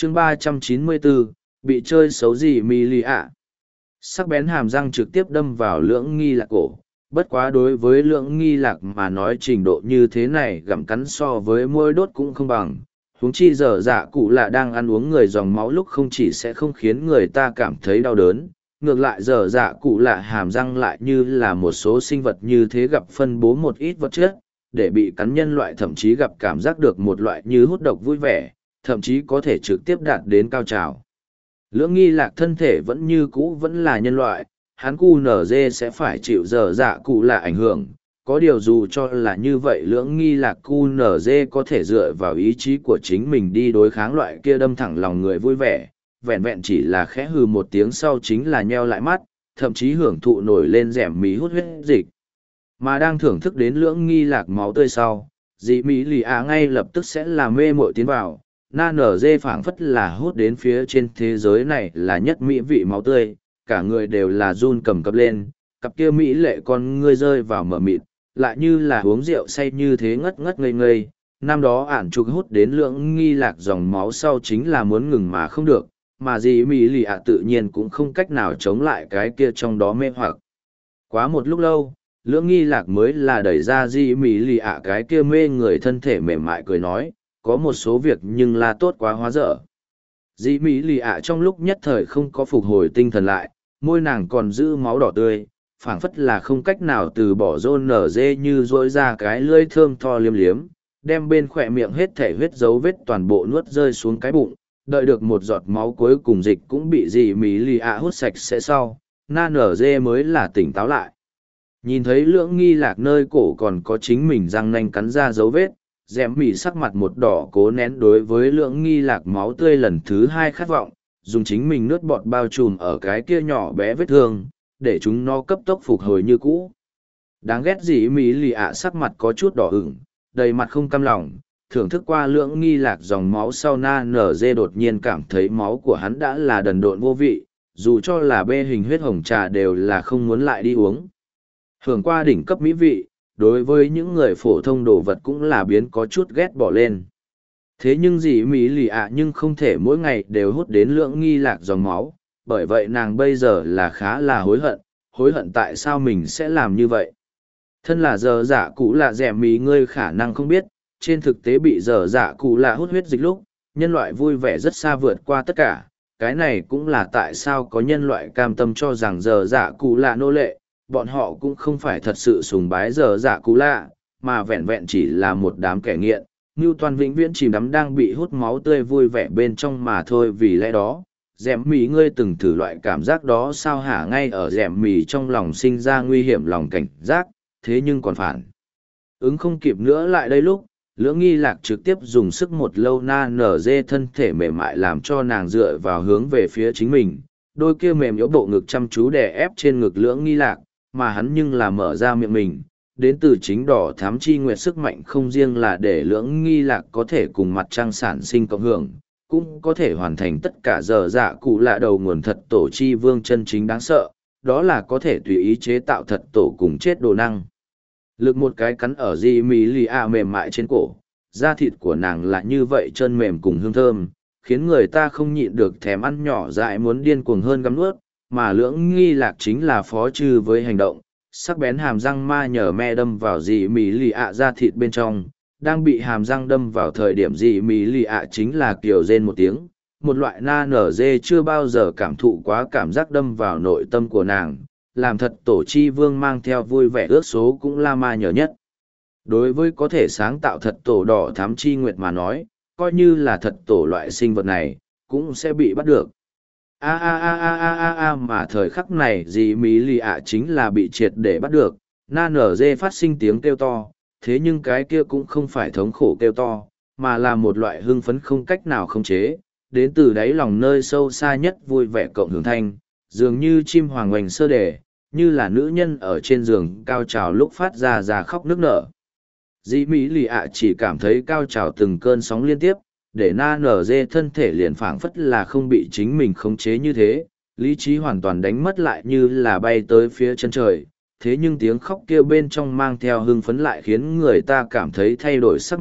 chương 394, bị chơi xấu gì mi lì ạ. Sắc bén hàm răng trực tiếp đâm vào lưỡng nghi lạc cổ. Bất quá đối với lưỡng nghi lạc mà nói trình độ như thế này gặm cắn so với môi đốt cũng không bằng. Huống chi giờ dạ cụ lạ đang ăn uống người dòng máu lúc không chỉ sẽ không khiến người ta cảm thấy đau đớn, ngược lại giờ dạ cụ lạ hàm răng lại như là một số sinh vật như thế gặp phân bố một ít vật chất, để bị cắn nhân loại thậm chí gặp cảm giác được một loại như hút độc vui vẻ, thậm chí có thể trực tiếp đạt đến cao trào. Lưỡng nghi lạc thân thể vẫn như cũ vẫn là nhân loại, hắn cu nở dê sẽ phải chịu giờ dạ cụ lạ ảnh hưởng. Có điều dù cho là như vậy lưỡng nghi lạc cu nở dê có thể dựa vào ý chí của chính mình đi đối kháng loại kia đâm thẳng lòng người vui vẻ, vẹn vẹn chỉ là khẽ hừ một tiếng sau chính là nheo lại mắt, thậm chí hưởng thụ nổi lên rẻm mí hút huyết dịch. Mà đang thưởng thức đến lưỡng nghi lạc máu tươi sau, dị mỹ lì á ngay lập tức sẽ là mê mội tiến vào, na nở dê phảng phất là hút đến phía trên thế giới này là nhất mỹ vị máu tươi, cả người đều là run cầm cập lên, cặp kia mỹ lệ con ngươi rơi vào mở mịt, lại như là uống rượu say như thế ngất ngất ngây ngây. Năm đó ản trục hút đến lưỡng nghi lạc dòng máu sau chính là muốn ngừng mà không được, mà dì mỹ lì ạ tự nhiên cũng không cách nào chống lại cái kia trong đó mê hoặc. Quá một lúc lâu, lưỡng nghi lạc mới là đẩy ra dì mỹ lì ạ cái kia mê người thân thể mềm mại cười nói, có một số việc nhưng là tốt quá hóa dở. Dì mỹ lì ạ trong lúc nhất thời không có phục hồi tinh thần lại, môi nàng còn giữ máu đỏ tươi, phảng phất là không cách nào từ bỏ rôn nở dê như dỗi ra cái lưỡi thơm tho liếm liếm, đem bên khỏe miệng hết thể huyết dấu vết toàn bộ nuốt rơi xuống cái bụng, đợi được một giọt máu cuối cùng dịch cũng bị dì mỹ lì ạ hút sạch sẽ sau, na nở dê mới là tỉnh táo lại. Nhìn thấy lưỡng nghi lạc nơi cổ còn có chính mình răng nanh cắn ra dấu vết, dẻm mỉ sắc mặt một đỏ cố nén đối với lưỡng nghi lạc máu tươi lần thứ hai khát vọng, dùng chính mình nước bọt bao trùm ở cái kia nhỏ bé vết thương, để chúng nó cấp tốc phục hồi như cũ. Đáng ghét gì mỹ lì ạ sắc mặt có chút đỏ ửng, đầy mặt không cam lòng, thưởng thức qua lưỡng nghi lạc dòng máu sau na nở dê đột nhiên cảm thấy máu của hắn đã là đần độn vô vị, dù cho là bê hình huyết hồng trà đều là không muốn lại đi uống. Hưởng qua đỉnh cấp mỹ vị, đối với những người phổ thông đồ vật cũng là biến có chút ghét bỏ lên. Thế nhưng gì mỹ lì ạ nhưng không thể mỗi ngày đều hút đến lưỡng nghi lạc dòng máu, bởi vậy nàng bây giờ là khá là hối hận tại sao mình sẽ làm như vậy. Thân là giờ dạ cụ lạ dẻm mì ngươi khả năng không biết, trên thực tế bị giờ dạ cụ lạ hút huyết dịch lúc, nhân loại vui vẻ rất xa vượt qua tất cả. Cái này cũng là tại sao có nhân loại cam tâm cho rằng giờ dạ cụ lạ nô lệ, bọn họ cũng không phải thật sự sùng bái giờ dạ cụ lạ, mà vẹn vẹn chỉ là một đám kẻ nghiện. Ngưu toàn vĩnh viễn chìm đắm đang bị hút máu tươi vui vẻ bên trong mà thôi, vì lẽ đó dẻm mì ngươi từng thử loại cảm giác đó sao hả? Ngay ở dẻm mì trong lòng sinh ra nguy hiểm lòng cảnh giác, thế nhưng còn phản ứng không kịp nữa lại đây lúc lưỡng nghi lạc trực tiếp dùng sức một lâu na nở dê thân thể mềm mại làm cho nàng dựa vào hướng về phía chính mình, đôi kia mềm yếu bộ ngực chăm chú đè ép trên ngực lưỡng nghi lạc, mà hắn nhưng là mở ra miệng mình. Đến từ chính đỏ thám chi nguyệt sức mạnh không riêng là để lưỡng nghi lạc có thể cùng mặt trăng sản sinh cộng hưởng, cũng có thể hoàn thành tất cả giờ dạ cụ lạ đầu nguồn thật tổ chi vương chân chính đáng sợ, đó là có thể tùy ý chế tạo thật tổ cùng chết đồ năng. Lực một cái cắn ở di mỹ lì ạ mềm mại trên cổ, da thịt của nàng là như vậy chân mềm cùng hương thơm, khiến người ta không nhịn được thèm ăn nhỏ dại muốn điên cuồng hơn gắm nuốt, mà lưỡng nghi lạc chính là phó trừ với hành động, sắc bén hàm răng ma nhờ me đâm vào di mỹ lì ạ da thịt bên trong, đang bị hàm răng đâm vào thời điểm di mỹ lì ạ chính là kiều rên một tiếng, một loại na nở dê chưa bao giờ cảm thụ quá cảm giác đâm vào nội tâm của nàng, làm thật tổ chi vương mang theo vui vẻ ước số cũng là ma nhờ nhất. Đối với có thể sáng tạo thật tổ đỏ thám chi nguyệt mà nói, coi như là thật tổ loại sinh vật này, cũng sẽ bị bắt được. Mà thời khắc này dì mỹ lì ạ chính là bị triệt để bắt được, na nở dê phát sinh tiếng kêu to, thế nhưng cái kia cũng không phải thống khổ kêu to, mà là một loại hưng phấn không cách nào khống chế, đến từ đáy lòng nơi sâu xa nhất vui vẻ cộng hưởng thanh, dường như chim hoàng oanh sơ đề, như là nữ nhân ở trên giường cao trào lúc phát ra khóc nức nở. Dĩ mỹ lì ạ chỉ cảm thấy cao trào từng cơn sóng liên tiếp, để na nở dê thân thể liền phảng phất là không bị chính mình khống chế như thế, lý trí hoàn toàn đánh mất lại như là bay tới phía chân trời. Thế nhưng tiếng khóc kêu bên trong mang theo hưng phấn lại khiến người ta cảm thấy thay đổi sắc mặt,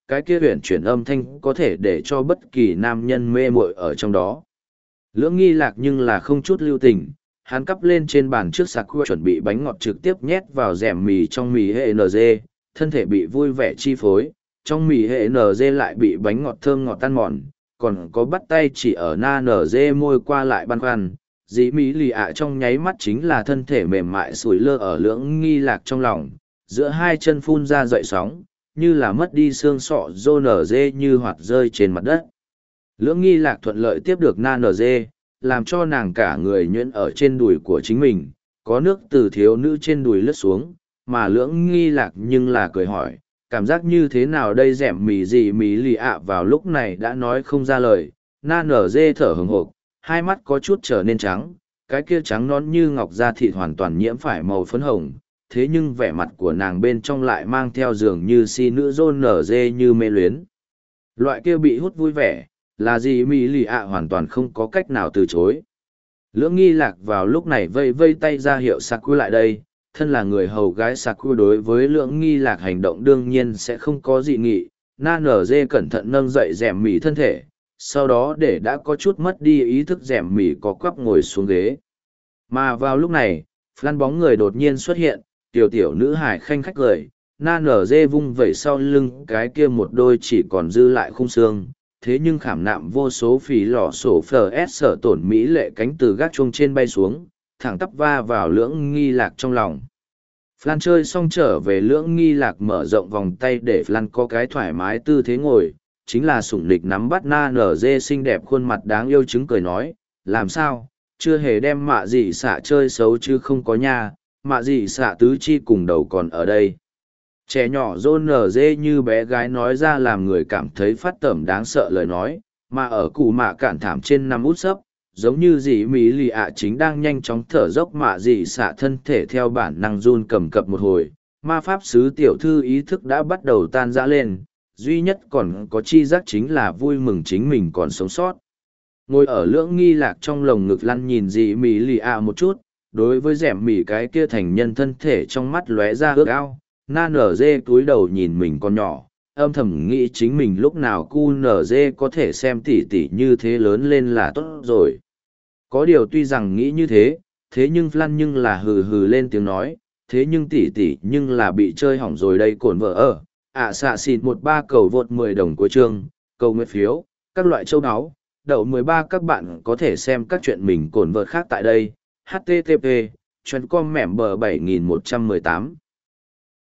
cái kia huyền chuyển âm thanh có thể để cho bất kỳ nam nhân mê muội ở trong đó. Lưỡng nghi lạc nhưng là không chút lưu tình, hắn cắp lên trên bàn trước sạc chuẩn bị bánh ngọt trực tiếp nhét vào rẻm mì trong mì hệ NG, thân thể bị vui vẻ chi phối, trong mì hệ NG lại bị bánh ngọt thơm ngọt tan mòn, còn có bắt tay chỉ ở na NG môi qua lại băn khoăn. Dĩ mỹ lì ạ trong nháy mắt chính là thân thể mềm mại sủi lơ ở lưỡng nghi lạc trong lòng, giữa hai chân phun ra dậy sóng, như là mất đi xương sọ rô nở dê như hoạt rơi trên mặt đất. Lưỡng nghi lạc thuận lợi tiếp được na nở dê, làm cho nàng cả người nhuyễn ở trên đùi của chính mình, có nước từ thiếu nữ trên đùi lướt xuống, mà lưỡng nghi lạc nhưng là cười hỏi, cảm giác như thế nào đây dẻm mì gì mì lì ạ vào lúc này đã nói không ra lời, na nở dê thở hừng hộp, hai mắt có chút trở nên trắng, cái kia trắng nón như ngọc da thịt hoàn toàn nhiễm phải màu phấn hồng, thế nhưng vẻ mặt của nàng bên trong lại mang theo dường như si nữ rôn nở dê như mê luyến. Loại kia bị hút vui vẻ, là gì mỹ lì ạ hoàn toàn không có cách nào từ chối. Lưỡng nghi lạc vào lúc này vây vây tay ra hiệu Saku lại đây, thân là người hầu gái Saku đối với lưỡng nghi lạc hành động đương nhiên sẽ không có dị nghị, na nở dê cẩn thận nâng dậy rẻm mì thân thể, sau đó để đã có chút mất đi ý thức rẻm mì có quắp ngồi xuống ghế. Mà vào lúc này, Flan bóng người đột nhiên xuất hiện, tiểu nữ hải khanh khách cười, na nở dê vung vẩy sau lưng cái kia một đôi chỉ còn dư lại khung xương, thế nhưng khảm nạm vô số phỉ lò sổ phờ s sở tổn mỹ lệ cánh từ gác chuông trên bay xuống, thẳng tắp va vào lưỡng nghi lạc trong lòng. Flan chơi xong trở về lưỡng nghi lạc mở rộng vòng tay để Flan có cái thoải mái tư thế ngồi, chính là sủng nịch nắm bắt na nở dê xinh đẹp khuôn mặt đáng yêu chứng cười nói, làm sao, chưa hề đem mạ dị xạ chơi xấu chứ không có nha, mạ dị xạ tứ chi cùng đầu còn ở đây. Trẻ nhỏ rôn nở dê như bé gái nói ra làm người cảm thấy phát tẩm đáng sợ lời nói, mà ở cụ mạ cản thảm trên nằm út sấp, giống như dì mỹ lì ạ chính đang nhanh chóng thở dốc mạ dị xạ thân thể theo bản năng run cầm cập một hồi, ma pháp sứ tiểu thư ý thức đã bắt đầu tan rã lên, duy nhất còn có chi giác chính là vui mừng chính mình còn sống sót. Ngồi ở lưỡng nghi lạc trong lồng ngực lăn nhìn dì mỹ lì ạ một chút, đối với rẻm mỉ cái kia thành nhân thân thể trong mắt lóe ra ước ao, na nở dê túi đầu nhìn mình con nhỏ, âm thầm nghĩ chính mình lúc nào cu nở dê có thể xem tỉ tỉ như thế lớn lên là tốt rồi. Có điều tuy rằng nghĩ như thế, thế nhưng Flan nhưng là hừ hừ lên tiếng nói, thế nhưng tỉ tỉ nhưng là bị chơi hỏng rồi đây cổn vợ ở. Xạ xịt 13 cầu vượt 10 đồng cuối chương, cầu nguyện phiếu, các loại châu áo, đậu 13 các bạn có thể xem các chuyện mình cổn vợ khác tại đây. HTTP, chuyên com mẻm bờ 7118.